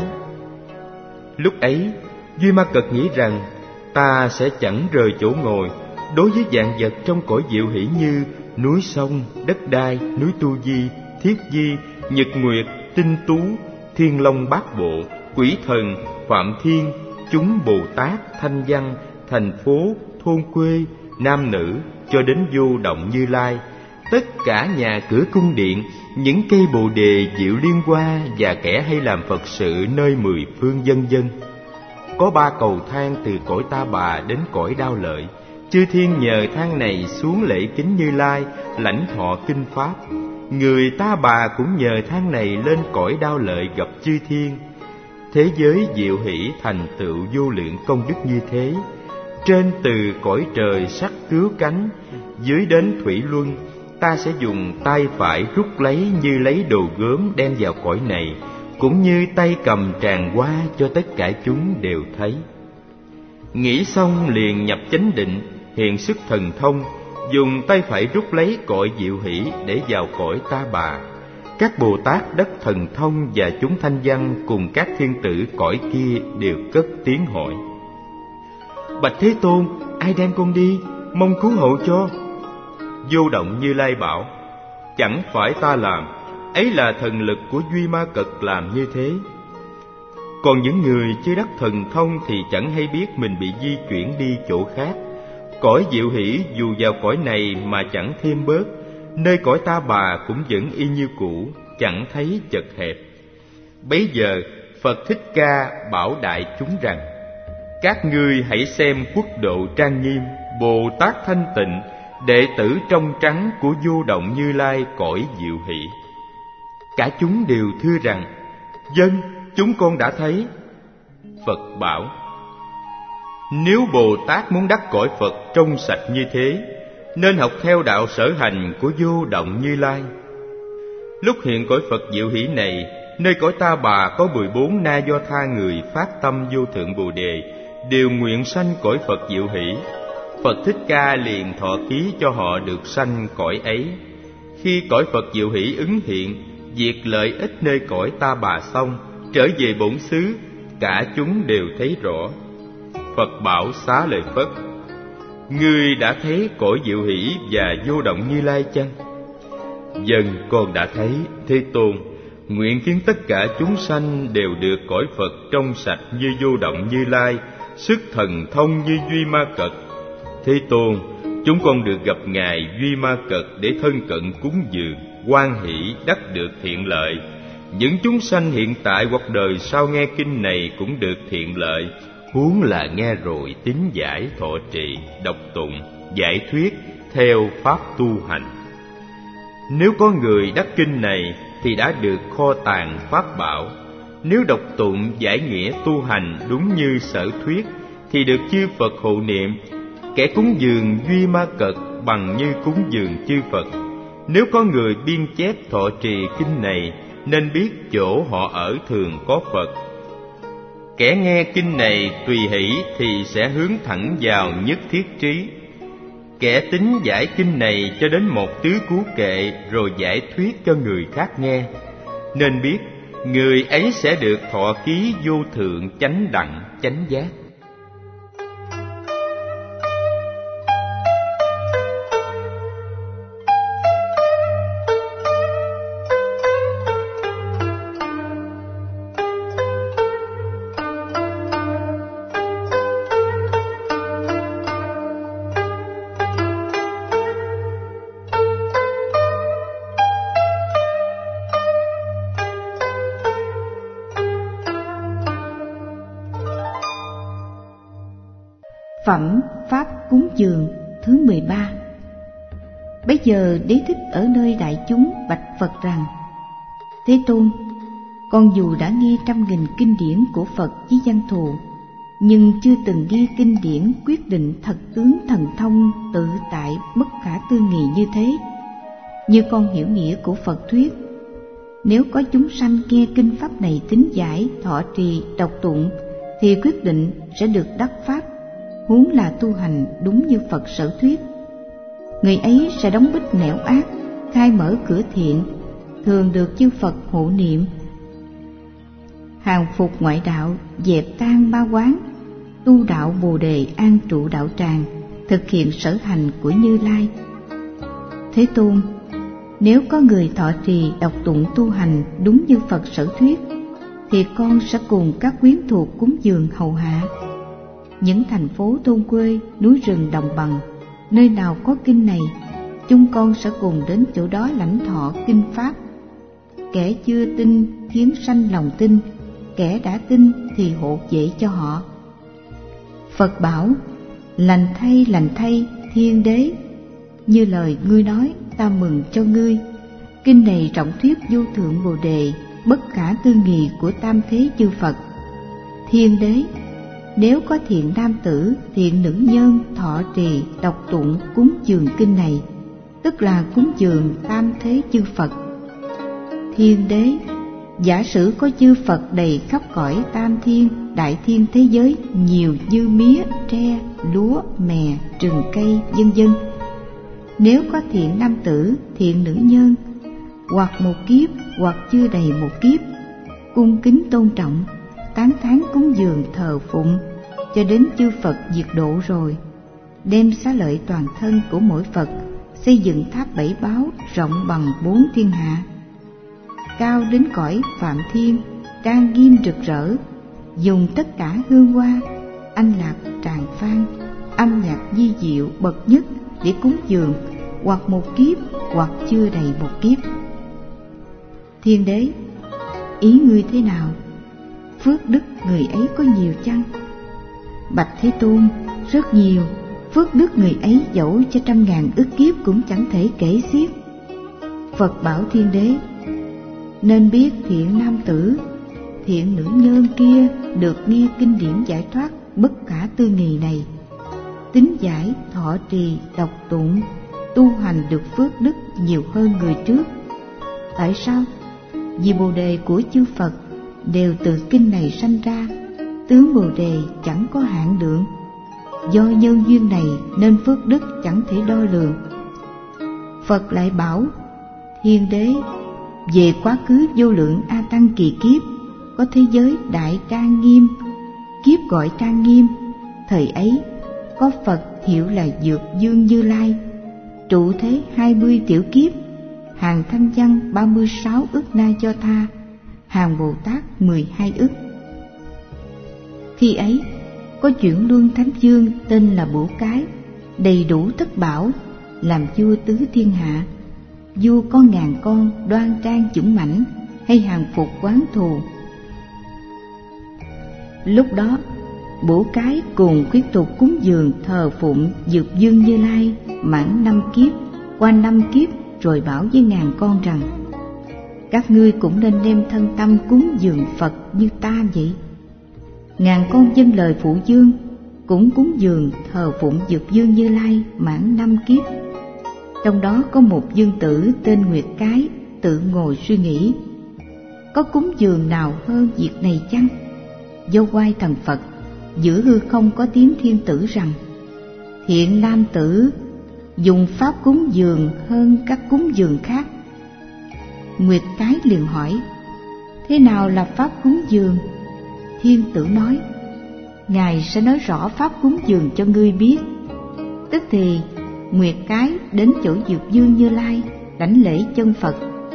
Lúc ấy Duy Ma Cật nghĩ rằng ta sẽ chẳng rời chỗ ngồi đối với vạn vật trong cõi diệu hỷ như núi sông, đất đai, núi Tu Di, Thiết Di, Nhật Nguyệt, Tinh Tú, Thiên Long Bát Bộ, Quỷ Thần, Phạm Thiên, chúng Bồ Tát, Thanh Văn, thành phố, thôn quê, nam nữ, cho đến Vô Động Như Lai, tất cả nhà cửa cung điện, những cây bồ đề diệu liên hoa và kẻ hay làm Phật sự nơi mười phương vân vân. Có ba cầu thang từ cõi Ta Bà đến cõi Đao Lợi. Chư thiên nhờ thang này xuống lễ kính Như Lai, lãnh thọ kinh pháp. Người Ta Bà cũng nhờ thang này lên cõi Đao Lợi gặp chư thiên. Thế giới diệu hỷ thành tựu vô lượng công đức như thế. Trên từ cõi trời sắc cứu cánh, dưới đến thủy luân, ta sẽ dùng tay phải rút lấy như lấy đồ gốm đem vào cõi này, cũng như tay cầm tràn hoa cho tất cả chúng đều thấy. Nghĩ xong liền nhập chánh định, hiện sức thần thông, dùng tay phải rút lấy cõi diệu hỷ để vào cõi Ta Bà. Các Bồ Tát đất thần thông và chúng thanh văn cùng các thiên tử cõi kia đều cất tiếng hỏi: bạch Thế Tôn, ai đem con đi, mong cứu hộ cho. Vô Động Như Lai bảo: chẳng phải ta làm, ấy là thần lực của Duy Ma Cật làm như thế. Còn những người chưa đắc thần thông thì chẳng hay biết mình bị di chuyển đi chỗ khác. Cõi diệu hỷ dù vào cõi này mà chẳng thêm bớt, nơi cõi Ta Bà cũng vẫn y như cũ, chẳng thấy chật hẹp. Bấy giờ Phật Thích Ca bảo đại chúng rằng: các ngươi hãy xem quốc độ trang nghiêm, Bồ Tát thanh tịnh, đệ tử trong trắng của Vô Động Như Lai cõi diệu hỷ. Cả chúng đều thưa rằng: vâng, chúng con đã thấy. Phật bảo: nếu Bồ Tát muốn đắc cõi Phật trong sạch như thế, nên học theo đạo sở hành của Vô Động Như Lai. Lúc hiện cõi Phật diệu hỷ này, nơi cõi Ta Bà có mười bốn na do tha người phát tâm vô thượng Bồ Đề, đều nguyện sanh cõi Phật diệu hỷ. Phật Thích Ca liền thọ ký cho họ được sanh cõi ấy. Khi cõi Phật Diệu Hỷ ứng hiện, diệt lợi ích nơi cõi Ta Bà xong, trở về bổn xứ, cả chúng đều thấy rõ. Phật bảo Xá Lợi Phất: ngươi đã thấy cõi Diệu Hỷ và Vô Động Như Lai chăng? Vâng, con đã thấy, Thế Tôn. Nguyện khiến tất cả chúng sanh đều được cõi Phật trong sạch như Vô Động Như Lai, sức thần thông như Duy Ma Cật. Thế Tôn, chúng con được gặp Ngài Duy Ma Cật để thân cận cúng dường, hoan hỷ đắc được thiện lợi. Những chúng sanh hiện tại hoặc đời sau nghe kinh này cũng được thiện lợi, huống là nghe rồi tín giải thọ trì, đọc tụng, giải thuyết theo pháp tu hành. Nếu có người đắc kinh này thì đã được kho tàng pháp bảo. Nếu đọc tụng giải nghĩa tu hành đúng như sở thuyết thì được chư Phật hộ niệm. Kẻ cúng dường Duy Ma Cật bằng như cúng dường chư Phật. Nếu có người biên chép thọ trì kinh này, nên biết chỗ họ ở thường có Phật. Kẻ nghe kinh này tùy hỷ thì sẽ hướng thẳng vào nhất thiết trí. Kẻ tính giải kinh này cho đến một tứ cú kệ rồi giải thuyết cho người khác nghe, nên biết người ấy sẽ được thọ ký vô thượng chánh đẳng chánh giác. Phẩm Pháp cúng dường thứ mười ba. Bây giờ Đế Thích ở nơi đại chúng bạch Phật rằng: Thế Tôn, con dù đã nghe trăm nghìn kinh điển của Phật với văn thù, nhưng chưa từng nghe kinh điển quyết định thật tướng thần thông tự tại bất khả tư nghị như thế. Như con hiểu nghĩa của Phật thuyết, nếu có chúng sanh nghe kinh pháp này tín giải, thọ trì, đọc tụng, thì quyết định sẽ được đắc pháp, huống là tu hành đúng như Phật sở thuyết. Người ấy sẽ đóng bích nẻo ác, khai mở cửa thiện, thường được chư Phật hộ niệm, hàng phục ngoại đạo, dẹp tan ba quán, tu đạo Bồ Đề, an trụ đạo tràng, thực hiện sở hành của Như Lai. Thế Tôn, nếu có người thọ trì, đọc tụng, tu hành đúng như Phật sở thuyết, thì con sẽ cùng các quyến thuộc cúng dường hầu hạ. Những thành phố thôn quê, núi rừng đồng bằng, nơi nào có kinh này, chúng con sẽ cùng đến chỗ đó lãnh thọ kinh pháp. Kẻ chưa tin khiến sanh lòng tin, kẻ đã tin thì hộ vệ cho họ. Phật bảo: lành thay, lành thay, Thiên Đế, như lời ngươi nói, ta mừng cho ngươi. Kinh này trọng thuyết vô thượng Bồ Đề, bất khả tư nghị của tam thế chư Phật. Thiên Đế, nếu có thiện nam tử, thiện nữ nhân thọ trì, đọc tụng, cúng dường kinh này, tức là cúng dường tam thế chư Phật. Thiên Đế, giả sử có chư Phật đầy khắp cõi tam thiên, đại thiên thế giới nhiều như mía, tre, lúa, mè, rừng cây, vân vân. Nếu có thiện nam tử, thiện nữ nhân, hoặc một kiếp, hoặc chưa đầy một kiếp, cung kính tôn trọng, tán thán cúng dường thờ phụng, cho đến chư Phật diệt độ rồi, đem xá lợi toàn thân của mỗi Phật xây dựng tháp bảy báo rộng bằng bốn thiên hạ, cao đến cõi Phạm Thiên, trang nghiêm rực rỡ, dùng tất cả hương hoa, anh lạc tràng phan, âm nhạc di diệu bậc nhất để cúng dường, hoặc một kiếp, hoặc chưa đầy một kiếp. Thiên Đế, ý ngươi thế nào? Phước đức người ấy có nhiều chăng? Bạch Thế Tôn, rất nhiều. Phước đức người ấy dẫu cho trăm ngàn ức kiếp cũng chẳng thể kể xiết. Phật bảo Thiên Đế, nên biết thiện nam tử, thiện nữ nhân kia được nghe kinh điển giải thoát bất khả tư nghị này, tín giải, thọ trì, đọc tụng, tu hành được phước đức nhiều hơn người trước. Tại sao? Vì Bồ Đề của chư Phật đều từ kinh này sanh ra, tướng Bồ Đề chẳng có hạn lượng. Do nhân duyên này nên phước đức chẳng thể đo lường. Phật lại bảo Thiên Đế, về quá khứ vô lượng A Tăng kỳ kiếp, có thế giới đại trang nghiêm, kiếp gọi trang nghiêm. Thời ấy có Phật hiệu là Dược Dương Như Lai, trụ thế hai mươi tiểu kiếp, hàng thanh văn ba mươi sáu ức na cho tha, hàng Bồ Tát mười hai ức. Khi ấy có chuyển luân thánh vương tên là Bửu Cái, đầy đủ tất bảo, làm vua tứ thiên hạ. Vua có ngàn con đoan trang dũng mãnh, hay hàng phục quán thù. Lúc đó Bửu Cái cùng quyết tục cúng dường thờ phụng Dược Dương Như Lai mãn năm kiếp, qua năm kiếp rồi bảo với ngàn con rằng: các ngươi cũng nên đem thân tâm cúng dường Phật như ta vậy. Ngàn con dâng lời phụ dương, cũng cúng dường thờ phụng Dược Dương Như Lai mãn năm kiếp. Trong đó có một dương tử tên Nguyệt Cái tự ngồi suy nghĩ: có cúng dường nào hơn việc này chăng? Do oai thần Phật, giữa hư không có tiếng thiên tử rằng: thiện nam tử, dùng pháp cúng dường hơn các cúng dường khác. Nguyệt Cái liền hỏi: thế nào là pháp cúng dường? Thiên tử nói: Ngài sẽ nói rõ pháp cúng dường cho ngươi biết. Tức thì Nguyệt Cái đến chỗ Dược Dương Như Lai đảnh lễ chân Phật,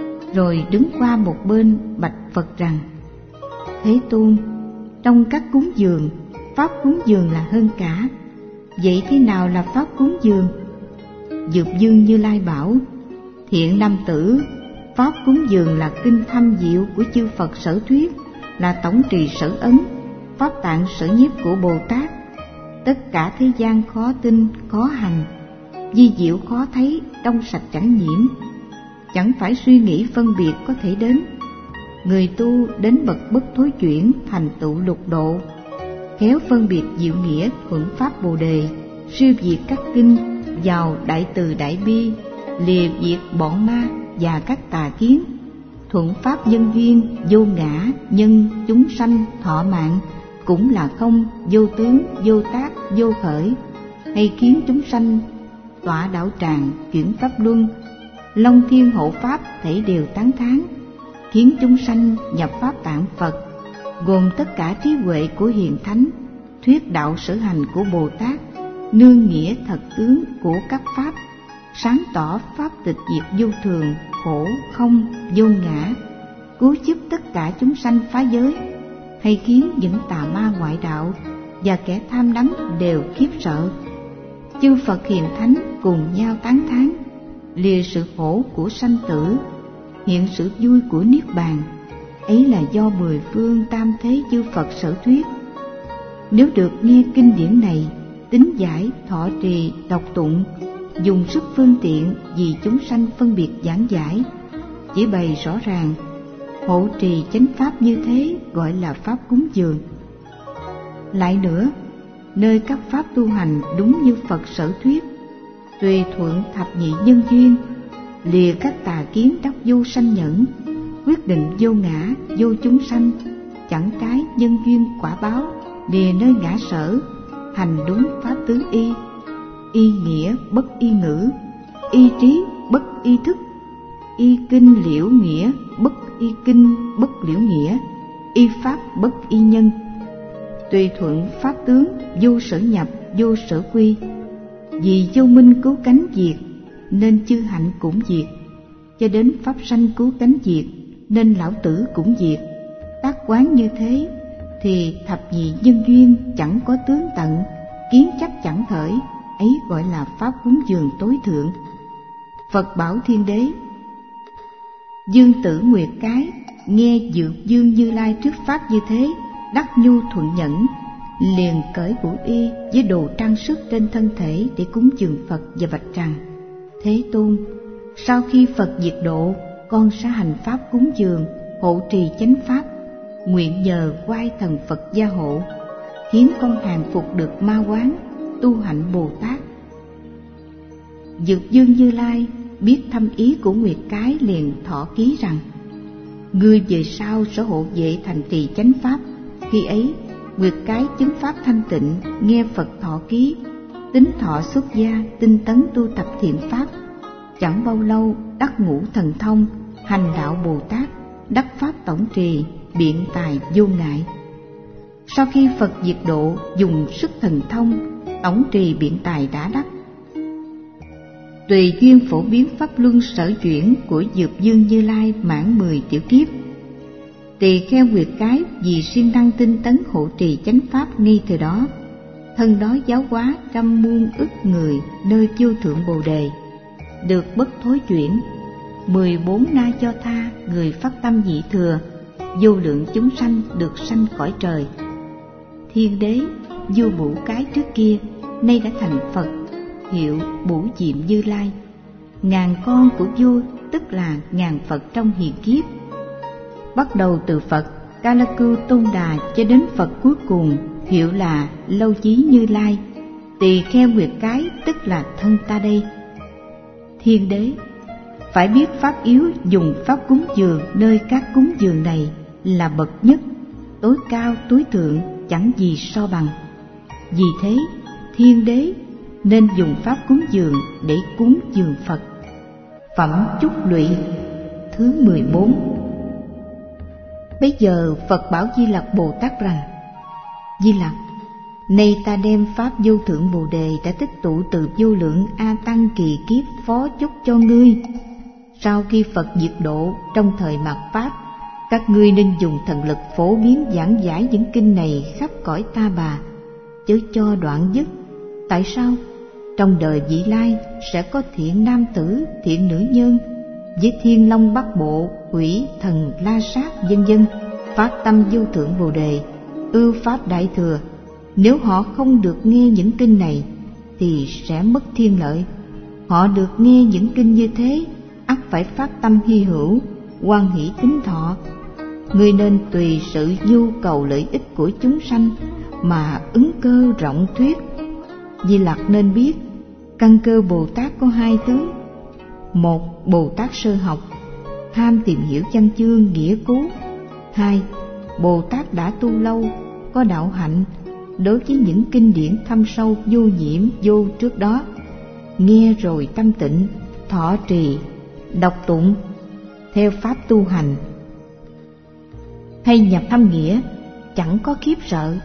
rồi đứng qua một bên bạch Phật rằng: Thế Tôn, trong các cúng dường, pháp cúng dường là hơn cả. Vậy thế nào là pháp cúng dường? Dược Dương Như Lai bảo: thiện nam tử, pháp cúng dường là kinh thâm diệu của chư Phật sở thuyết, là tổng trì sở ấn, pháp tạng sở nhiếp của Bồ Tát. Tất cả thế gian khó tin, khó hành, vi diệu khó thấy, trong sạch chẳng nhiễm, chẳng phải suy nghĩ phân biệt có thể đến. Người tu đến bậc bất thối chuyển, thành tựu lục độ, khéo phân biệt diệu nghĩa, thuận pháp Bồ đề, siêu diệt các kinh, vào đại từ đại bi, lìa diệt bọn ma và các tà kiến, thuận pháp nhân duyên, vô ngã, nhân, chúng sanh, thọ mạng, cũng là không, vô tướng, vô tác, vô khởi, hay khiến chúng sanh tọa đạo tràng, chuyển pháp luân, long thiên hộ pháp thể đều tán thán, khiến chúng sanh nhập pháp tạng Phật, gồm tất cả trí huệ của hiền thánh, thuyết đạo sở hành của Bồ Tát, nương nghĩa thật tướng của các pháp, sáng tỏ pháp tịch diệt vô thường, khổ, không, vô ngã, cứu giúp tất cả chúng sanh phá giới, hay khiến những tà ma ngoại đạo và kẻ tham đắm đều khiếp sợ. Chư Phật hiền thánh cùng nhau tán thán, lìa sự khổ của sanh tử, hiện sự vui của niết bàn. Ấy là do mười phương tam thế chư Phật sở thuyết. Nếu được nghe kinh điển này, tín giải, thọ trì, đọc tụng, dùng sức phương tiện vì chúng sanh phân biệt giảng giải, chỉ bày rõ ràng, hộ trì chánh pháp như thế gọi là pháp cúng dường. Lại nữa, nơi các pháp tu hành đúng như Phật sở thuyết, tùy thuận thập nhị nhân duyên, lìa các tà kiến đắc vô sanh nhẫn, quyết định vô ngã, vô chúng sanh, chẳng cái nhân duyên quả báo, lìa nơi ngã sở, hành đúng pháp tứ y, y nghĩa bất y ngữ, y trí bất y thức, y kinh liễu nghĩa bất y kinh bất liễu nghĩa, y pháp bất y nhân, tùy thuận pháp tướng, vô sở nhập, vô sở quy. Vì vô minh cứu cánh diệt, nên chư hạnh cũng diệt, cho đến pháp sanh cứu cánh diệt, nên lão tử cũng diệt. Tác quán như thế, thì thập nhị nhân duyên chẳng có tướng tận, kiến chắc chẳng khởi, ấy gọi là pháp cúng dường tối thượng. Phật bảo Thiên Đế: Dương tử Nguyệt Cái nghe Dược Dương Như Lai trước pháp như thế, đắc nhu thuận nhẫn, liền cởi vũ y với đồ trang sức trên thân thể để cúng dường Phật và bạch rằng: Thế Tôn, sau khi Phật diệt độ, con sẽ hành pháp cúng dường, hộ trì chánh pháp, nguyện nhờ oai thần Phật gia hộ, khiến con hàng phục được ma quán, tu hạnh Bồ Tát. Dược Dương Như Lai biết thâm ý của Nguyệt Cái, liền thọ ký rằng: ngươi về sau sẽ hộ vệ thành trì chánh pháp. Khi ấy Nguyệt Cái chứng pháp thanh tịnh, nghe Phật thọ ký, tính thọ xuất gia, tinh tấn tu tập thiện pháp, chẳng bao lâu đắc ngũ thần thông, hành đạo Bồ Tát, đắc pháp tổng trì, biện tài vô ngại. Sau khi Phật diệt độ, dùng sức thần thông, tổng trì biện tài đã đắc. Tùy duyên phổ biến pháp luân sở chuyển của Dược Dương Như Lai mãn mười tiểu kiếp. Tỳ kheo Nguyệt Cái vì siêng năng tinh tấn hộ trì chánh pháp ngay từ đó, thân đó giáo hóa trăm muôn ức người nơi vô thượng Bồ Đề, được bất thối chuyển. Mười bốn na cho tha người phát tâm nhị thừa, vô lượng chúng sanh được sanh cõi trời. Thiên đế vua Bửu Cái trước kia nay đã thành Phật, hiệu Bửu Diệm Như Lai. Ngàn con của vua tức là ngàn Phật trong hiền kiếp. Bắt đầu từ Phật Ca La Cưu Tôn Đà cho đến Phật cuối cùng hiệu là Lâu Chí Như Lai. Tỳ kheo Nguyệt Cái tức là thân ta đây. Thiên đế phải biết pháp yếu, dùng pháp cúng dường nơi các cúng dường này là bậc nhất, tối cao tối thượng, chẳng gì so bằng. Vì thế thiên đế nên dùng pháp cúng dường để cúng dường Phật. Phẩm Chúc Lụy thứ mười bốn. Bây giờ Phật bảo Di Lặc Bồ Tát rằng: Di Lặc, nay ta đem pháp vô thượng Bồ Đề đã tích tụ từ vô lượng A Tăng kỳ kiếp phó chúc cho ngươi. Sau khi Phật diệt độ, trong thời mạt pháp, các ngươi nên dùng thần lực phổ biến giảng giải những kinh này khắp cõi Ta Bà, chớ cho đoạn dứt. Tại sao? Trong đời vị lai sẽ có thiện nam tử, thiện nữ nhân, với thiên long bát bộ, quỷ thần la sát vân vân, phát tâm vô thượng Bồ Đề, ưu pháp đại thừa. Nếu họ không được nghe những kinh này thì sẽ mất thiên lợi. Họ được nghe những kinh như thế, ắt phải phát tâm hy hữu, hoan hỷ tín thọ. Ngươi nên tùy sự nhu cầu lợi ích của chúng sanh mà ứng cơ rộng thuyết. Di Lặc nên biết, căn cơ Bồ Tát có hai tướng. Một, Bồ Tát sơ học, ham tìm hiểu văn chương nghĩa cứu. Hai, Bồ Tát đã tu lâu, có đạo hạnh, đối với những kinh điển thâm sâu vô nhiễm vô trước đó, nghe rồi tâm tịnh, thọ trì, đọc tụng, theo pháp tu hành, hay nhập thâm nghĩa, chẳng có khiếp sợ.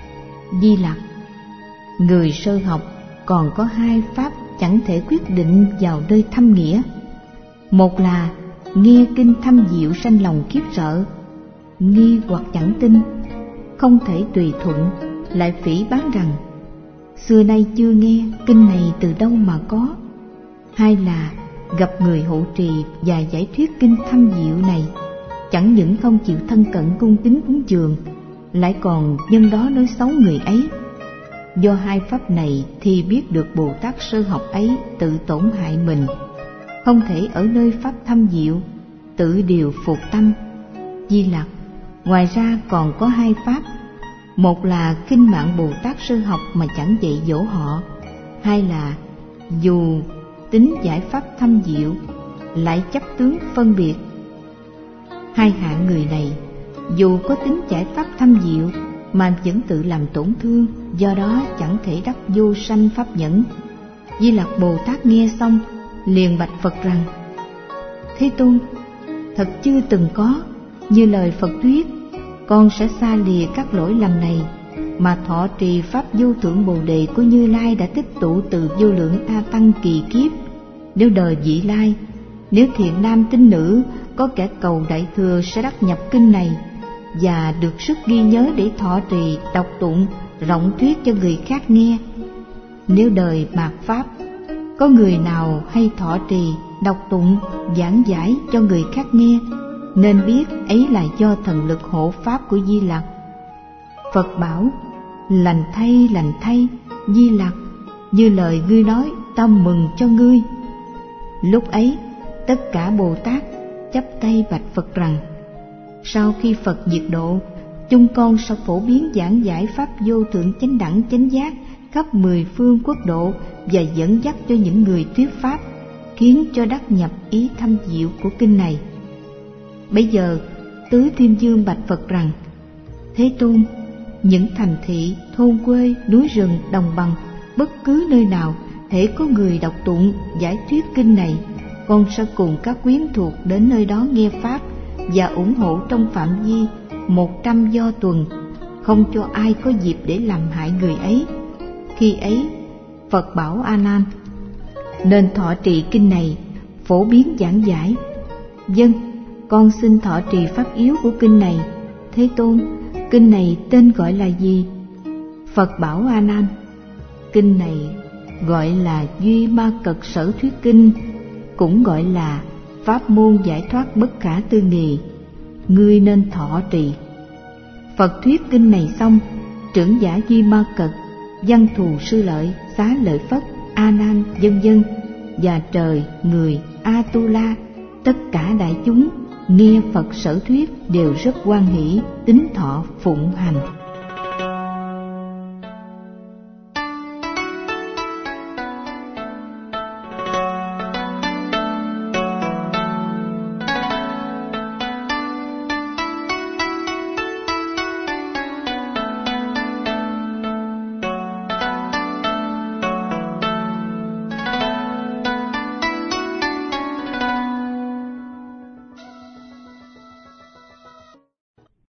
Di Lặc, người sơ học còn có hai pháp chẳng thể quyết định vào nơi thâm nghĩa. Một là nghe kinh thâm diệu sanh lòng khiếp sợ, nghi hoặc chẳng tin, không thể tùy thuận, lại phỉ báng rằng xưa nay chưa nghe kinh này từ đâu mà có. Hai là gặp người hộ trì và giải thuyết kinh thâm diệu này, chẳng những không chịu thân cận cung kính cúng dường, lại còn nhân đó nói xấu người ấy. Do hai pháp này thì biết được Bồ Tát sơ học ấy tự tổn hại mình, không thể ở nơi pháp thâm diệu tự điều phục tâm. Di Lặc, ngoài ra còn có hai pháp. Một là kinh mạng Bồ Tát sơ học mà chẳng dạy dỗ họ. Hai là dù tính giải pháp thâm diệu lại chấp tướng phân biệt. Hai hạng người này dù có tính giải pháp thâm diệu mà vẫn tự làm tổn thương, do đó chẳng thể đắc vô sanh pháp nhẫn. Di Lặc Bồ Tát nghe xong liền bạch Phật rằng: Thế Tôn, thật chưa từng có như lời Phật thuyết, con sẽ xa lìa các lỗi lầm này mà thọ trì pháp vô thượng Bồ Đề của Như Lai đã tích tụ từ vô lượng A Tăng kỳ kiếp. Nếu đời vị lai, nếu thiện nam tín nữ có kẻ cầu đại thừa sẽ đắc nhập kinh này và được sức ghi nhớ để thọ trì, đọc tụng, rộng thuyết cho người khác nghe. Nếu đời mạt pháp có người nào hay thọ trì, đọc tụng, giảng giải cho người khác nghe, nên biết ấy là do thần lực hộ pháp của Di Lặc. Phật bảo: Lành thay, lành thay, Di Lặc, như lời ngươi nói, ta mừng cho ngươi. Lúc ấy tất cả Bồ Tát chắp tay bạch Phật rằng: Sau khi Phật diệt độ, chúng con sẽ phổ biến giảng giải pháp vô thượng chánh đẳng chánh giác khắp mười phương quốc độ và dẫn dắt cho những người thuyết pháp, khiến cho đắc nhập ý thâm diệu của kinh này. Bây giờ Tứ Thiên Dương bạch Phật rằng: Thế Tôn, những thành thị, thôn quê, núi rừng, đồng bằng, bất cứ nơi nào, hễ có người đọc tụng giải thuyết kinh này, con sẽ cùng các quyến thuộc đến nơi đó nghe pháp và ủng hộ trong phạm vi một trăm do tuần, không cho ai có dịp để làm hại người ấy. Khi ấy, Phật bảo A Nan: nên thọ trì kinh này, phổ biến giảng giải. Vâng, con xin thọ trì pháp yếu của kinh này. Thế Tôn, kinh này tên gọi là gì? Phật bảo A Nan: kinh này gọi là Duy Ma Cật Sở Thuyết Kinh, cũng gọi là pháp môn giải thoát bất khả tư nghị. Ngươi nên thọ trì. Phật thuyết kinh này xong, trưởng giả Duy Ma Cật, Văn Thù Sư Lợi, Xá Lợi Phất, A Nan, vân vân và trời, người, A Tu La, tất cả đại chúng nghe Phật sở thuyết đều rất hoan hỷ, tín thọ phụng hành.